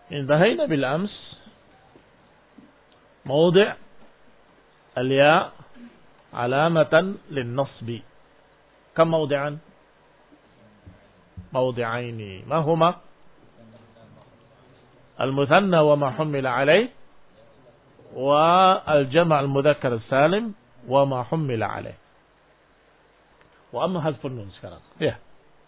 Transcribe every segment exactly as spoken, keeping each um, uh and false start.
انتهينا بالأمس موضع الياء علامة للنصب كم موضعا؟ موضعين. ما هما؟ المثنى وما حمل عليه، والجمع المذكر السالم وما حمل عليه. وأما حذف النون sekarang. Ya.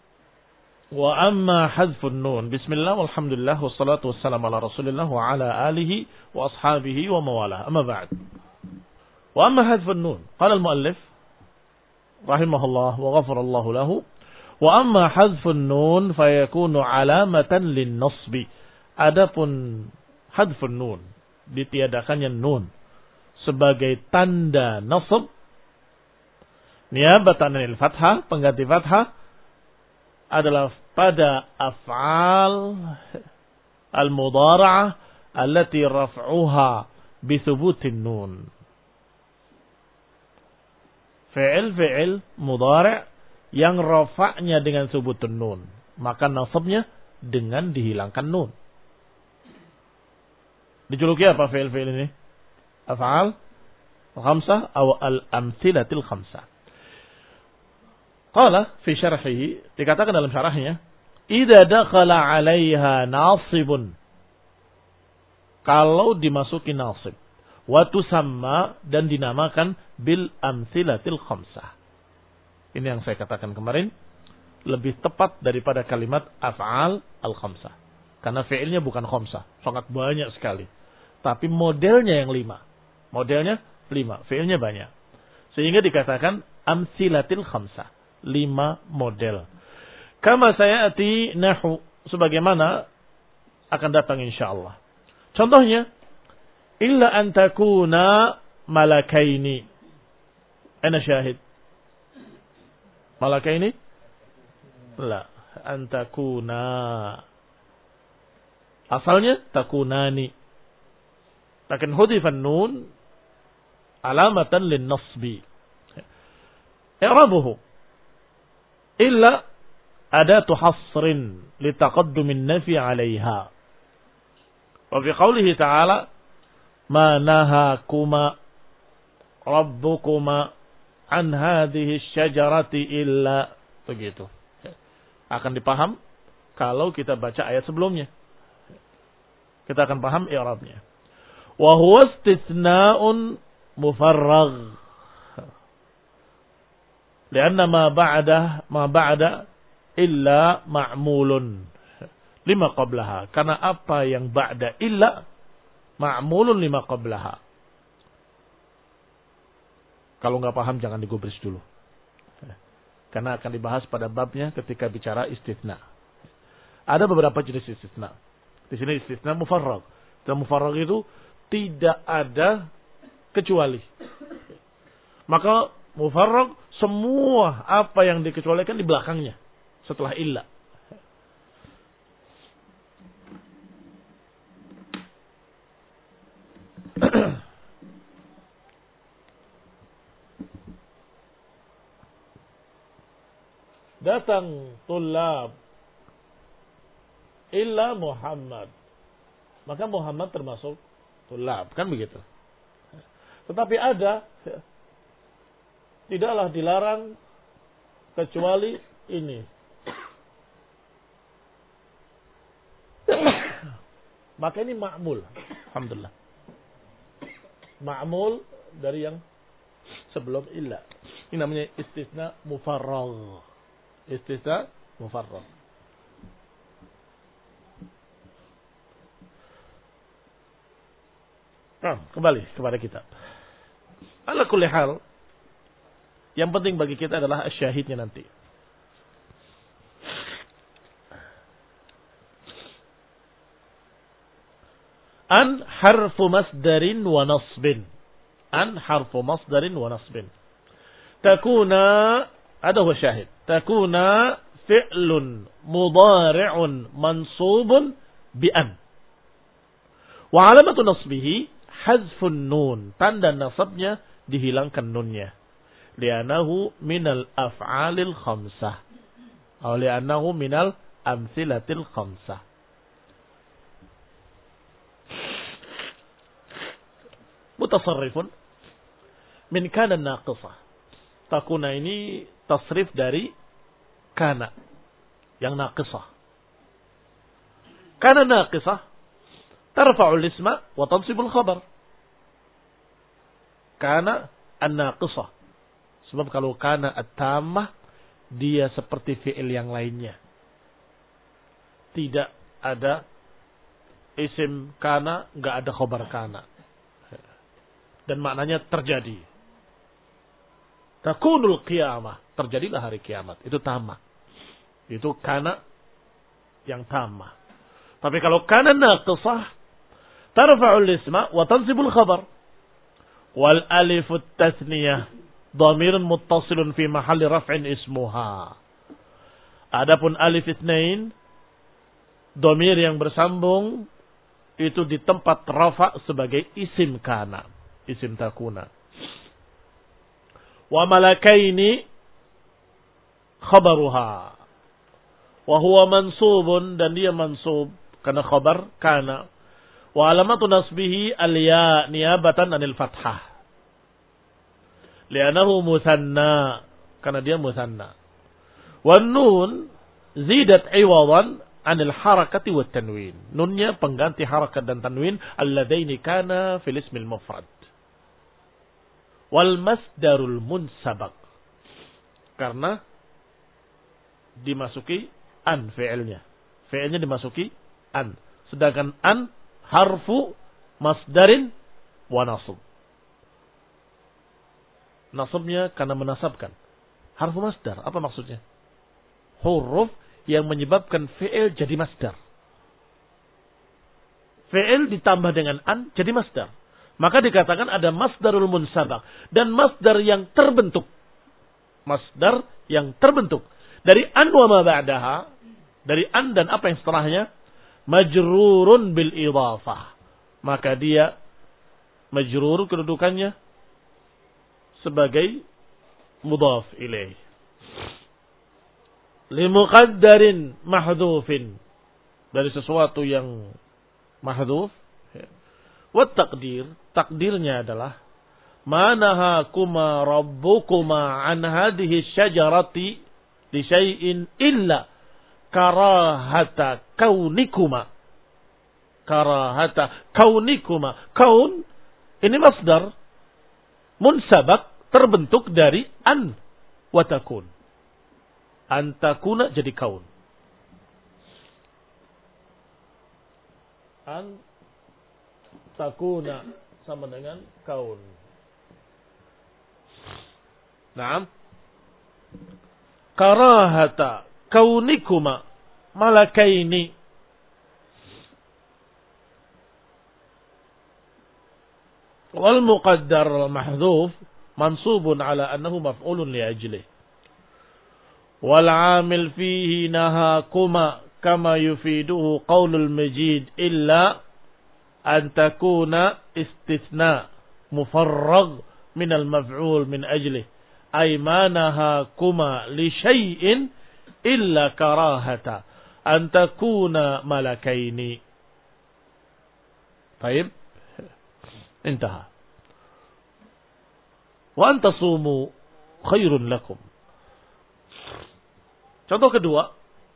وأما حذف النون. بسم الله والحمد لله والصلاة والسلام على رسول الله وعلى آله وأصحابه وموالاه. أما بعد. وأما حذف النون. قال المؤلف رحمه الله وغفر الله له. وأما حذف النون فيكون علامة للنصب. Adapun hadfun nun, ditiadakannya nun sebagai tanda nasab, niyabatan anil fathah, pengganti fathah, adalah pada af'al al-mudhara'ah allati raf'uha bi thubutin nun. Fi'il-fi'il mudhari' yang rafa'nya dengan subutun nun, maka nasabnya dengan dihilangkan nun. Dijuluki apa fi'il-fi'il ini? Af'al al-khamsah atau al-amthilatil khamsah. Qala fi syarhihi, dikatakan dalam syarahnya, idza dakhala 'alaiha nasibun, kalau dimasuki nasib, wa tusamma, dan dinamakan bil amthilatil khamsah. Ini yang saya katakan kemarin, lebih tepat daripada kalimat af'al al-khamsah. Karena fi'ilnya bukan khamsah, sangat banyak sekali. Tapi modelnya yang lima. Modelnya lima, fi'ilnya banyak. Sehingga dikatakan amthilatil khamsah. Lima model. Kama sayati nahu, sebagaimana akan datang insyaallah. Contohnya, illa an takuna malakaini. Ana syahid. Malakaini? La, an takuna. Asalnya takunani. Lakin hudifan nun alamatan lin nasbi. I'rabuhu illa adatu hasrin litaqaddumin nafi 'alayha. Wa fi qawlihi ta'ala ma nahakuma rabbukuma an hadhihi asy-syajarati illa, begitu. Akan dipaham kalau kita baca ayat sebelumnya. Kita akan paham i'rabnya. Wa huwa istithna'un mufarragh. Lianna ma ba'da ma ba'da illa ma'mulun lima qablaha. Karena apa yang ba'da illa ma'mulun lima qablaha. Kalau enggak paham jangan digubris dulu. Karena akan dibahas pada babnya ketika bicara istitsna. Ada beberapa jenis istitsna. Di sini istitsna mufarragh. Dan mufarragh itu tidak ada kecuali. Maka mufarragh semua apa yang dikecualikan di belakangnya setelah illa. Datang tulab illa Muhammad, maka Muhammad termasuk tulab, kan begitu. Tetapi ada, tidaklah dilarang kecuali ini. Maka ini ma'mul. Alhamdulillah. Ma'mul dari yang sebelum illa. Ini namanya istitsna mufarragh. Istitsna mufarragh. Nah, kembali kepada kitab. Ala kulli hal, yang penting bagi kita adalah asyahidnya nanti. An harfu masdarin wa nasbin. An harfu masdarin wa nasbin. Takuna, ada huwa syahid. Takuna fi'lun mudhari'un mansubun bi an. Wa alamatu nasbihi hazfun nun. Tanda nasabnya dihilangkan nunnya. Li'anahu minal af'alil khamsah. Atau li'anahu minal amsilatil khamsah. mutasarrifun min kana naqisah. Takuna ini tasrif dari kana yang naqisah. Kana naqisah tarfa'ul isma wa tansibul khabar. Kana an-naqisah. Sebab kalau kana at-tammah dia seperti fi'il yang lainnya. Tidak ada isim kana, enggak ada khabar kana. Dan maknanya terjadi. Takunul qiyamah, terjadilah hari kiamat. Itu tammah. Itu kana yang tammah. Tapi kalau kana naqisah tarfa'ul isma wa tansibul khabar. Wal alifut tasniyah dhamirun muttasilun fi mahalli raf'in ismuha. Adapun alif itsnain dhamir yang bersambung itu di tempat rafa' sebagai isim kana, isim takuna. Wa malakaini khabaruha wa huwa mansubun, dan dia mansub karena khabar kana. Wa alamatu nasbihi al-ya niyabatan anil fathah. Li'annahu musanna, karena dia musanna. Wan nun zidat iwadan anil harakati wat tanwin. Nunnya pengganti harakat dan tanwin alladaini kana fil ismil mufrad. Wal masdarul munsabaq, karena dimasuki an fi'ilnya. Fi'ilnya dimasuki an. Sedangkan an harfu masdarin wa nasab. Nasabnya karena menasabkan. Harfu masdar, apa maksudnya? Huruf yang menyebabkan fi'il jadi masdar. Fi'il ditambah dengan an jadi masdar. Maka dikatakan ada masdarul munsabaq. Dan masdar yang terbentuk. Masdar yang terbentuk. Dari an wa ma ba'daha. Dari an dan apa yang setelahnya. Majrurun bil idhafah. Maka dia majrur kedudukannya sebagai mudhaf ilaih. Limuqaddarin mahdhufin, dari sesuatu yang mahdhuf. Wat taqdir, takdirnya adalah manahakuma rabbukuma an hadhihi syajarati li syai'in illa karahata kaunikuma. Karahata kaunikuma. Kaun ini masdar munsabak, terbentuk dari an wa takun. An takuna jadi kaun. An takuna sama dengan kaun. Naam. Karahata kaunikuma malakaini. Wal muqaddar al mahdhuf mansubun ala annahu maf'ulun li ajlihi. Wal 'amil fihi nahakuma kama yufiduhu qaulul majid illa an takuna istithna mufarrag min al maf'ul min ajlihi ay ma nahakuma li syai'in illa karahata an takuna malakaini. Baik, intaha. Wa antasumu khairun lakum. Contoh kedua,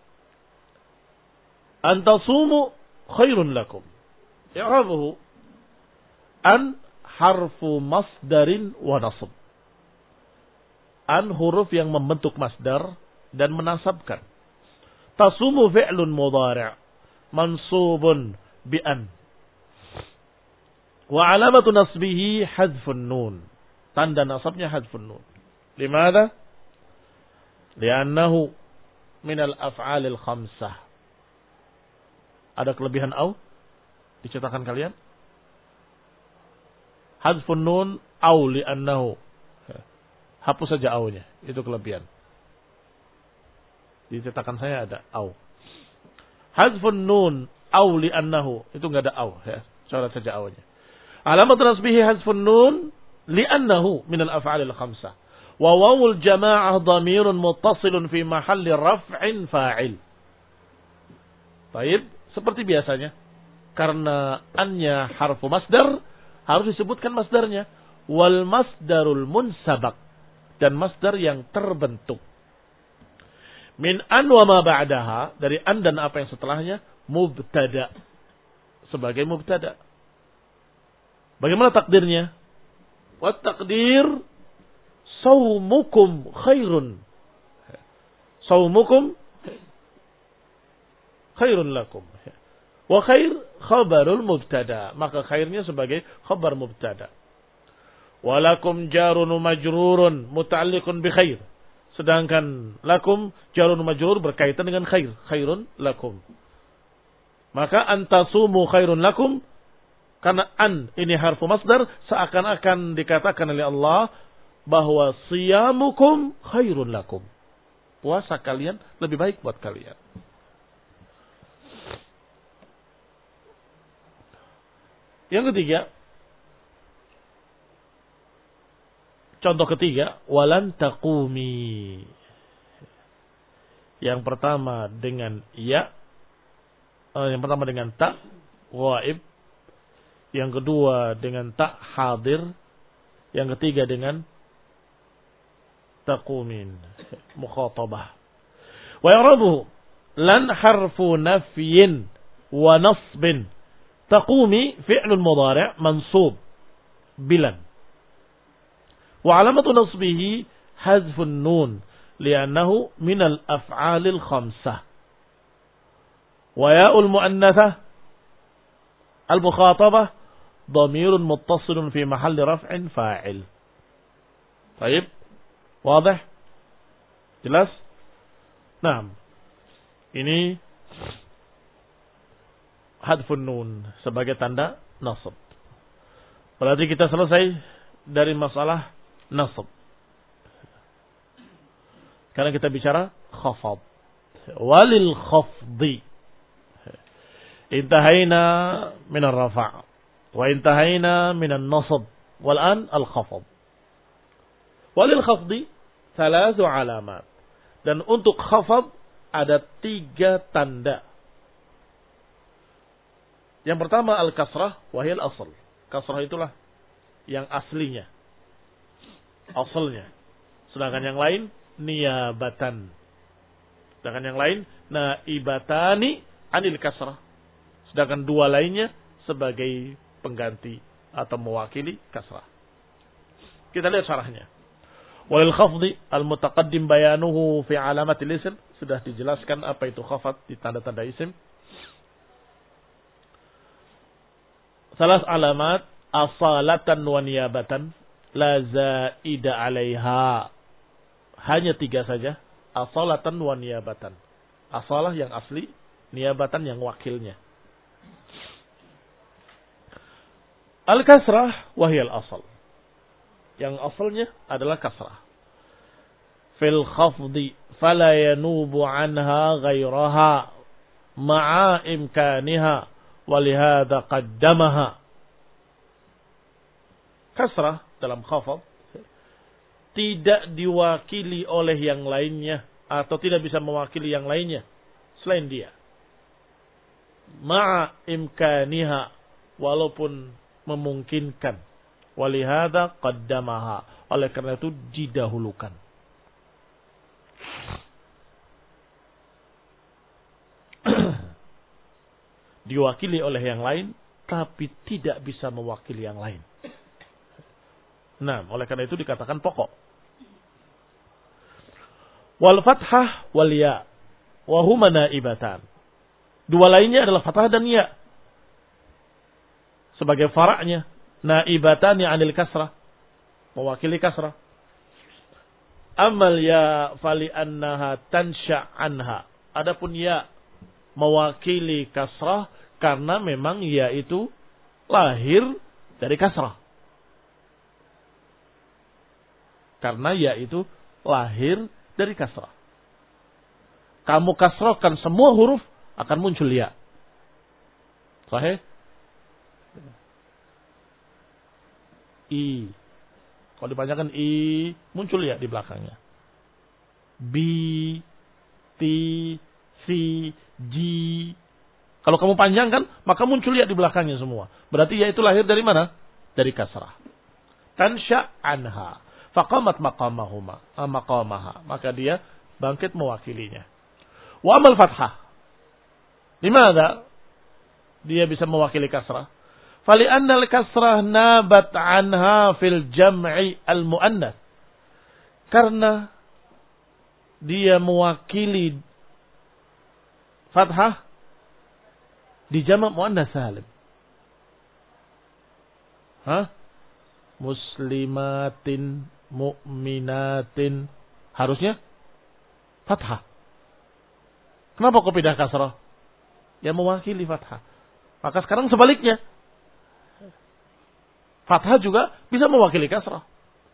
antasumu khairun lakum. I'rabuhu an harfu masdarin wa nasab. An huruf yang membentuk masdar dan menasabkan. Tasumu fi'lun mudhari' mansubun bi an. Wa alamatu nasbihi hadfun nun. Tanda nasabnya hadfun nun. Limada? Li'annahu minal af'alil khamsah. Ada kelebihan au di cetakan kalian? Hadfun nun au li'annahu. Hapus saja au-nya. Itu kelebihan. Di cetakan saya ada au. Hadfun nun au li'annahu. Itu enggak ada au, ya. Coret saja au-nya. Alamat nasbihi hadfun nun li'annahu minal af'alil khamsah. Wa wawul jama'ah dhamirun muttasilun fi mahalli raf'in fa'il. Baik, seperti biasanya. Karena annya harfu masdar, harus disebutkan masdarnya. Wal masdarul munsabak, dan masdar yang terbentuk. Min an wa ma ba'daha, dari an dan apa yang setelahnya, mubtada, sebagai mubtada. Bagaimana takdirnya? Wa takdir saumukum khairun. Saumukum khairun lakum. Wa khair khabarul mubtada, maka khairnya sebagai khabar mubtada. Walakum jarun majrurun muta'alliqun bi khair. Sedangkan lakum jarun majrur berkaitan dengan khair, khairun lakum. Maka antasumu khairun lakum, karena an ini harfu masdar, seakan-akan dikatakan oleh Allah bahwa siyamukum khairun lakum. Puasa kalian lebih baik buat kalian. Yang ketiga, contoh ketiga, walan taqumi. Yang pertama dengan ya, eh, yang pertama dengan ta ghaib, yang kedua dengan ta hadir, yang ketiga dengan taqumin mukhatabah. Wa yarabu lan harfu nafyin wa nasbin. Taqumi fi'lun mudhari' mansub bilan. وعلامة نصبه حذف النون لأنه من الأفعال الخمسة. وياء المؤنثة المخاطبة ضمير متصل في محل رفع فاعل. طيب واضح؟ jelas? Nah, ini hadfun nun sebagai tanda nasab. Berarti kita selesai dari masalah nasab. Karena kita bicara khafad. Walil khafdi. Intahaina min ar-rafa' wa intahaina min an-nasab. Wal'an al-khafad. Walil khafdi thalathu alamat. Dan untuk khafad ada tiga tanda. Yang pertama al-kasrah wahil asal. Kasrah itulah yang aslinya, asalnya. Sedangkan yang lain niyabatan. Sedangkan yang lain naibatani anil kasrah. Sedangkan dua lainnya sebagai pengganti atau mewakili kasrah. Kita lihat syarahnya. Walil khafdi al-mutaqaddim bayanuhu fi alamatil ism. Sudah dijelaskan apa itu khafad di tanda-tanda isim. Salas alamat asalatan wa niyabatan la zaida alaiha. Hanya tiga saja. Asalatan wa niyabatan. Asalah yang asli, niyabatan yang wakilnya. Al-kasrah wahiyal asal. Yang asalnya adalah kasrah. Fil khafdi fala yanubu anha ghairaha ma'a imkaniha walihada qaddamaha. Kasrah dalam khafad tidak diwakili oleh yang lainnya atau tidak bisa mewakili yang lainnya selain dia. Ma'a imkaniha, walaupun memungkinkan. Walihada qaddamaha, oleh karena itu didahulukan. Diwakili oleh yang lain tapi tidak bisa mewakili yang lain. Nah, oleh karena itu dikatakan pokok. Wal fathah wal ya wa huma naibatan. Dua lainnya adalah fathah dan ya. Sebagai faraknya, naibatani anil kasrah, mewakili kasrah. Amal ya fali annaha tansha anha. Adapun ya mewakili kasrah karena memang ya itu lahir dari kasrah. Karena ya itu lahir dari kasrah. Kamu kasrahkan semua huruf akan muncul ya. Sahih? I. Kalau dipanjangkan I, muncul ya di belakangnya. B, T, C, G. Kalau kamu panjangkan, maka muncul ya di belakangnya semua. Berarti ya itu lahir dari mana? dari kasrah. Tansha anha. Faqamat maqamahuma, maqamaha. Maka dia bangkit mewakilinya. Wa amal fathah. Limadha dia bisa mewakili kasrah? Fali'anna al-kasrah nabat anha fil jam'i al-mu'annath. Karena dia mewakili fathah di jamak mu'annath salim. Hah? Muslimatin, mu'minatin. Harusnya fathah. Kenapa kok pindah kasrah? Ya mewakili fathah. Maka sekarang sebaliknya. Fathah juga bisa mewakili kasrah.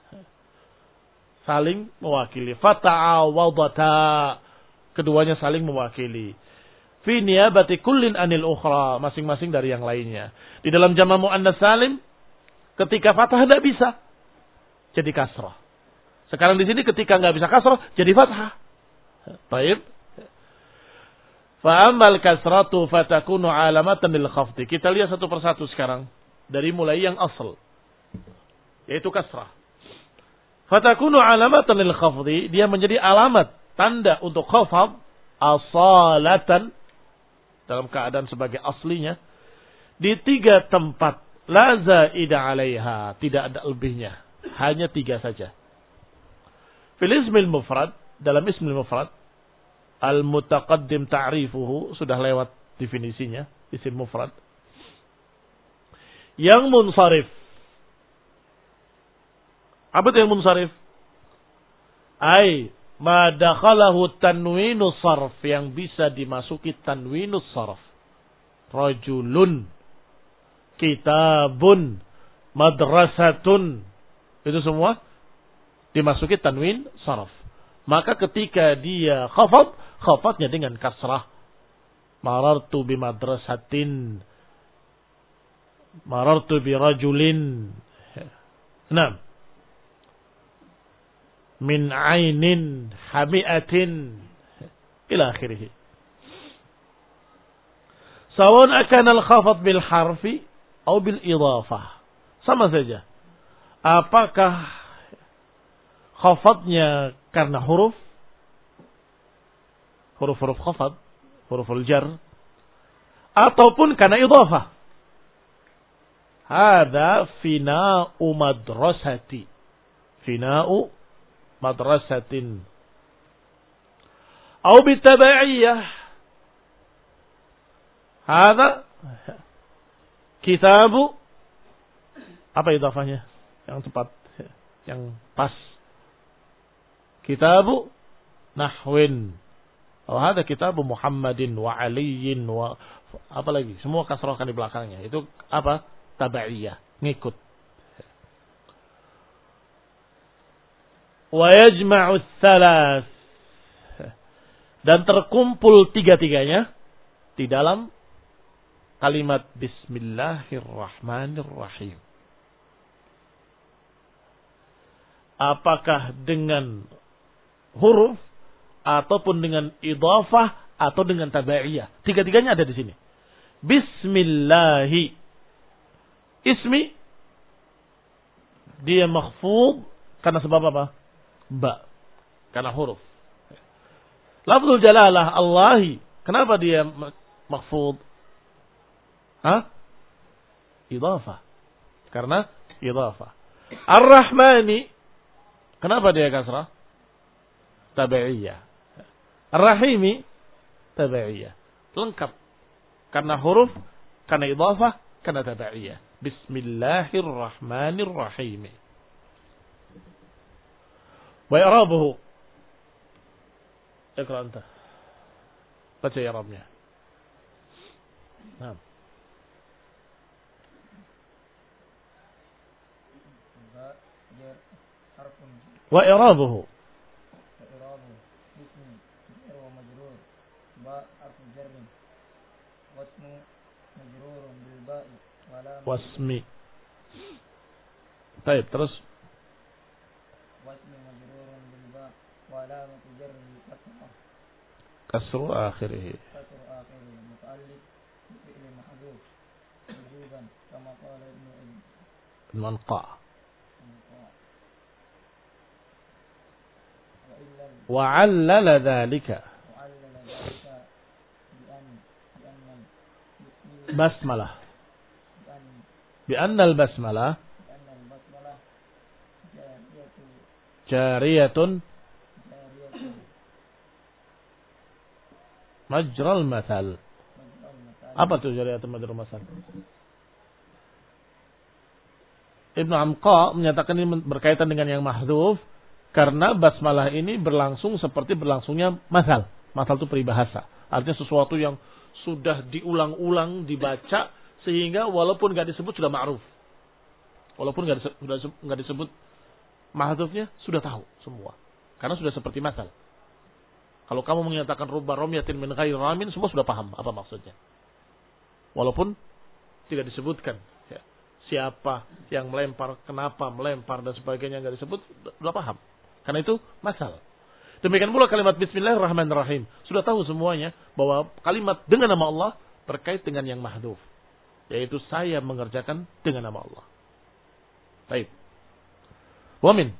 Saling mewakili. Fata'awadata. Keduanya saling mewakili. Fi niyabati kullin anil ukhra. Masing-masing dari yang lainnya. Di dalam jama' mu'annas salim. Ketika fathah tidak bisa. Jadi kasrah. Sekarang di sini ketika nggak bisa kasrah. Jadi fathah. Baik. Fa'amal kasratu fatakunu alamatan lil khafdi. Kita lihat satu persatu sekarang. Dari mulai yang asal. Yaitu kasrah. Fatakunu alamatan lil khafdi. Dia menjadi alamat. Tanda untuk khafad. Asalatan. Dalam keadaan sebagai aslinya. Di tiga tempat. La zaida alaiha. Tidak ada lebihnya. Hanya tiga saja. Fil ismil mufrad. Dalam ismil mufrad. Al-mutaqaddim ta'rifuhu. Sudah lewat definisinya. Isim mufrad. Yang munsharif. Apa itu yang munsharif? Ay, ma dakhalahu tanwinu sarf. Yang bisa dimasuki tanwinu sarf. Rajulun. Kitabun. Madrasatun. Itu semua dimasuki tanwin sarf. Maka ketika dia khafad, khafadnya dengan kasrah. Marartu bi madrasatin. Marartu bi rajulin. Enam. Min ainin hamiatin. Ila akhirih. Sawan akan al-khafad bil harfi atau bil idafah. Sama saja. Apakah khafadnya karena huruf, huruf-huruf khafad, huruf jar, ataupun karena idhafah. Hada fina'u madrasati. Fina'u madrasatin. Atau bitabaiyah. Hada kitabu. Apa idhafahnya? Yang tepat, yang pas. Kitabu nahwin. Oh, ada kitabu Muhammadin wa Aliyin wa apa lagi? Semua kasrahkan di belakangnya. Itu apa? Tabaiyah, ngikut. Wa yajma'u tsalas. Dan terkumpul tiga-tiganya di dalam kalimat Bismillahirrahmanirrahim. Apakah dengan huruf ataupun dengan idhafah atau dengan tabaiyah. Tiga-tiganya ada di sini. Bismillahi. Ismi dia makhfud karena sebab apa? Ba. Karena huruf. Lafzul jalalah Allahi. Kenapa dia makhfud? Hah? Idhafah. Karena idhafah. Ar-Rahmani. Kenapa dia kasrah? Tabi'iyah. Ar-Rahimi tabi'iyah. Lengkap. Karena huruf, karena idhafah, karena tabi'iyah. Bismillahirrahmanirrahim. Wa i'rabuhu. Iqra anta. Baca i'rabnya. Naam. Wa i'rabuhu. Wasmi. Baik, terus. Wasmi majrurun bil ba wa alamatu jarrihi fathah. Kasru akhirih. Kasru akhirih muta'alliq bi fi'l mahdhuf wujuban kama qala Ibnu Ibnu Anqa. Wa 'allala dzalika basmalah. Bi anna al-basmalah jariyatun majral mathal. Apa itu jariyatun majral mathal? Ibnu Anqa menyatakan ini berkaitan dengan yang mahdzuf karena basmalah ini berlangsung seperti berlangsungnya mathal. Mathal itu peribahasa. Artinya sesuatu yang sudah diulang-ulang dibaca sehingga walaupun enggak disebut sudah ma'ruf. Walaupun enggak disebut, sudah enggak disebut mahdzufnya sudah tahu semua. Karena sudah seperti mathal. Kalau kamu menyatakan rubba ramyatin min ghairi ramin, semua sudah paham apa maksudnya. Walaupun tidak disebutkan ya, siapa yang melempar, kenapa melempar dan sebagainya enggak disebut, sudah paham. Karena itu mathal. Demikian pula kalimat Bismillahirrahmanirrahim. Sudah tahu semuanya bahwa kalimat dengan nama Allah terkait dengan yang mahdzuf. Yaitu saya mengerjakan dengan nama Allah. Baik. Wamin.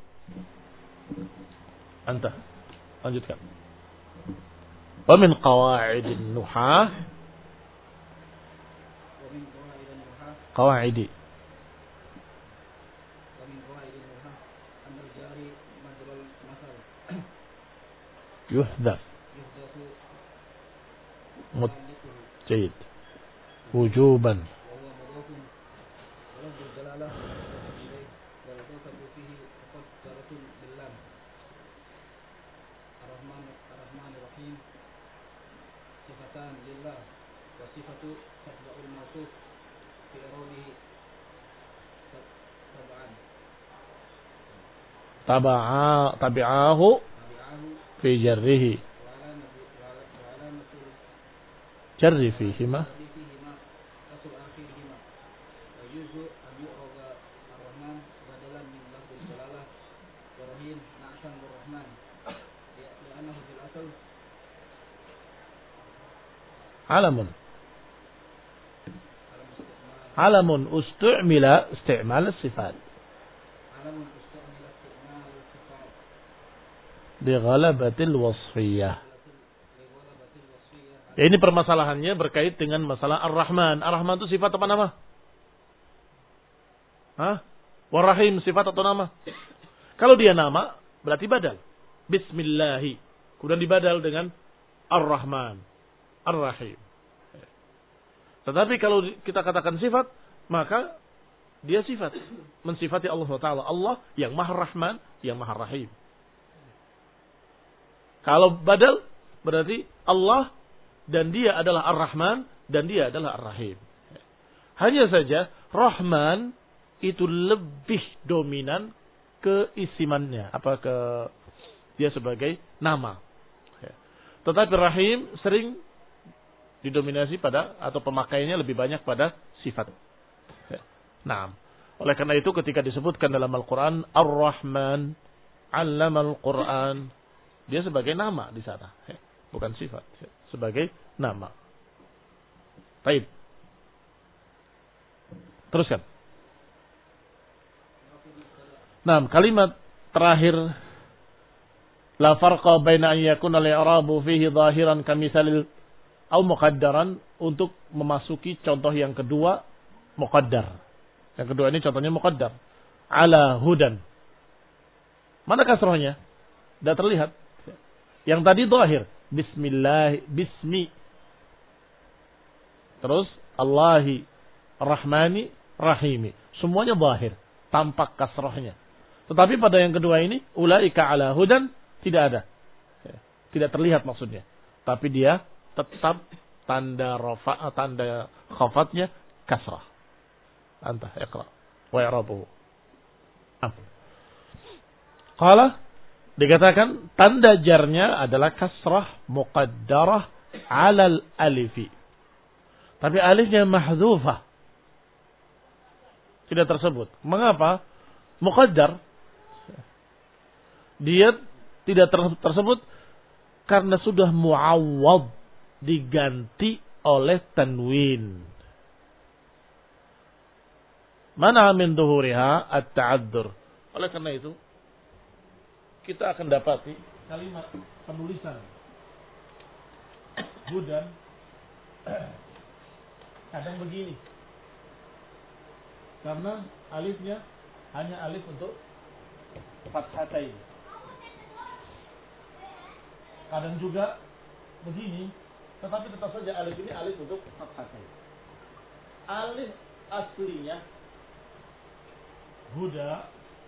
Anta. Lanjutkan. Wamin qawaidin nuhah. Qawaidi. يحذف جيد وجوبا تبعا تبعاه في جره جر فيهما علم علم استعمل استعمال الصفات Bighalabatil wasfiyah. Ya, ini permasalahannya berkait dengan masalah Ar-Rahman. Ar-Rahman itu sifat apa nama? Hah? War-Rahim sifat atau nama? Kalau dia nama, berarti badal. Bismillahi. Kemudian dibadal dengan Ar-Rahman. Ar-Rahim. Tetapi kalau kita katakan sifat, maka dia sifat. Mensifati Allah Taala. Allah yang Maha Rahman, yang Maha Rahim. Kalau badal berarti Allah dan dia adalah Ar-Rahman dan dia adalah Ar-Rahim. Hanya saja Rahman itu lebih dominan keisimannya, apa ke dia sebagai nama. Tetapi Rahim sering didominasi pada atau pemakaiannya lebih banyak pada sifat. Nah, oleh karena itu ketika disebutkan dalam Al-Qur'an Ar-Rahman 'allamal Qur'an, dia sebagai nama di sana, bukan sifat, sebagai nama. Baik. Teruskan. Nah, kalimat terakhir la farqa baina an yakuna al-i'rabu fihi zahiran kamisalil au muqaddaran, untuk memasuki contoh yang kedua muqaddar. Yang kedua ini contohnya muqaddar. Ala hudan. Mana kasrahnya? Tidak terlihat. Yang tadi zahir, bismillah, bismi. Terus Allahi, Rahmani, Rahimi. Semuanya zahir, tampak kasrahnya. Tetapi pada yang kedua ini, ulaika ala hudan, tidak ada. Tidak terlihat maksudnya. Tapi dia tetap tanda rafa, tanda khafatnya kasrah. Anta iqra wa i'rabuhu. Qala, dikatakan tanda jarnya adalah kasrah muqaddarah alal alifi. Tapi alifnya mahdzufah. Tidak tersebut. Mengapa? Muqaddar. Dia tidak ter- tersebut karena sudah muawwad, diganti oleh tanwin. Mana min duhuriha at-ta'addur. Oleh karena itu, kita akan dapati kalimat penulisan hudan kadang begini. Karena alifnya hanya alif untuk fathatain. Kadang juga begini, tetapi tetap saja alif ini alif untuk fathatain. Alif aslinya huda,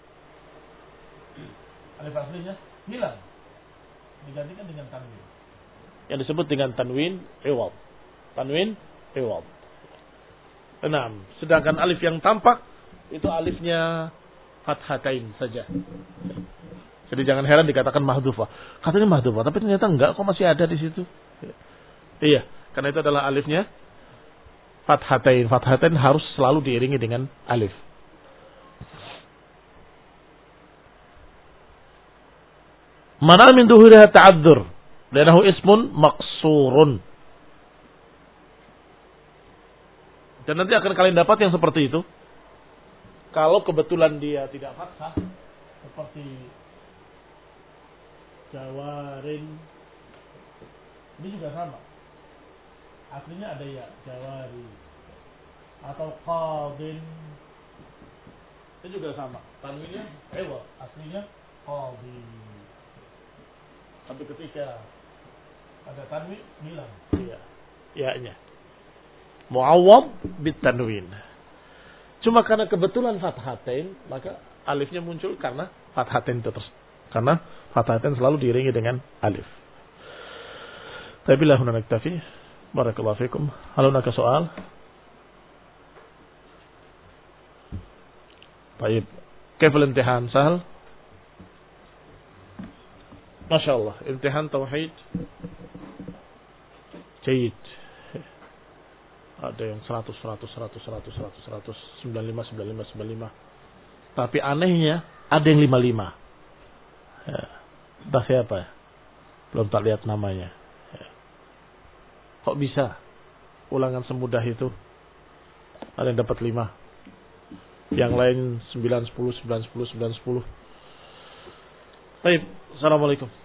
alif aslinya hilang, digantikan dengan tanwin. Yang disebut dengan tanwin iwad. Tanwin iwad. Enam. Sedangkan alif yang tampak itu alifnya fathatain saja. Jadi jangan heran dikatakan mahdhufah. Katanya mahdhufah, tapi ternyata enggak, kok masih ada di situ. Iya, karena itu adalah alifnya fathatain. Fathatain harus selalu diiringi dengan alif. Mana min duhuriha ta'adzur, lanahu ismun maqsurun. Dan nanti akan kalian dapat yang seperti itu. Kalau kebetulan dia tidak fathah, seperti jawarin, ini juga sama. Aslinya ada ya, jawari. Atau qadin, itu juga sama. Tanwinnya ewa, aslinya qadin. Tapi ketika ada tanwin, hilang. Iya, ya-nya. Mu'awwad bitanwin. Cuma karena kebetulan fathatain, maka alifnya muncul karena fathatain itu terus. Karena fathatain selalu diiringi dengan alif. Tabilah huna naktafi. Barakallahu fikum. Hal hunaka soal? Baik. Kaif al-imtihan? Sahal? Masya Allah. Imtihan tauhid. Jayid. Ada yang seratus, seratus, seratus, seratus, seratus, seratus, sembilan puluh lima, sembilan puluh lima, sembilan puluh lima. Tapi anehnya ada yang lima puluh lima. Ya. Entah siapa ya. Belum tak lihat namanya. Ya. Kok bisa ulangan semudah itu? Ada yang dapat lima. Yang lain sembilan, sepuluh, sembilan, sepuluh, sembilan, sepuluh. Baik. Assalamualaikum.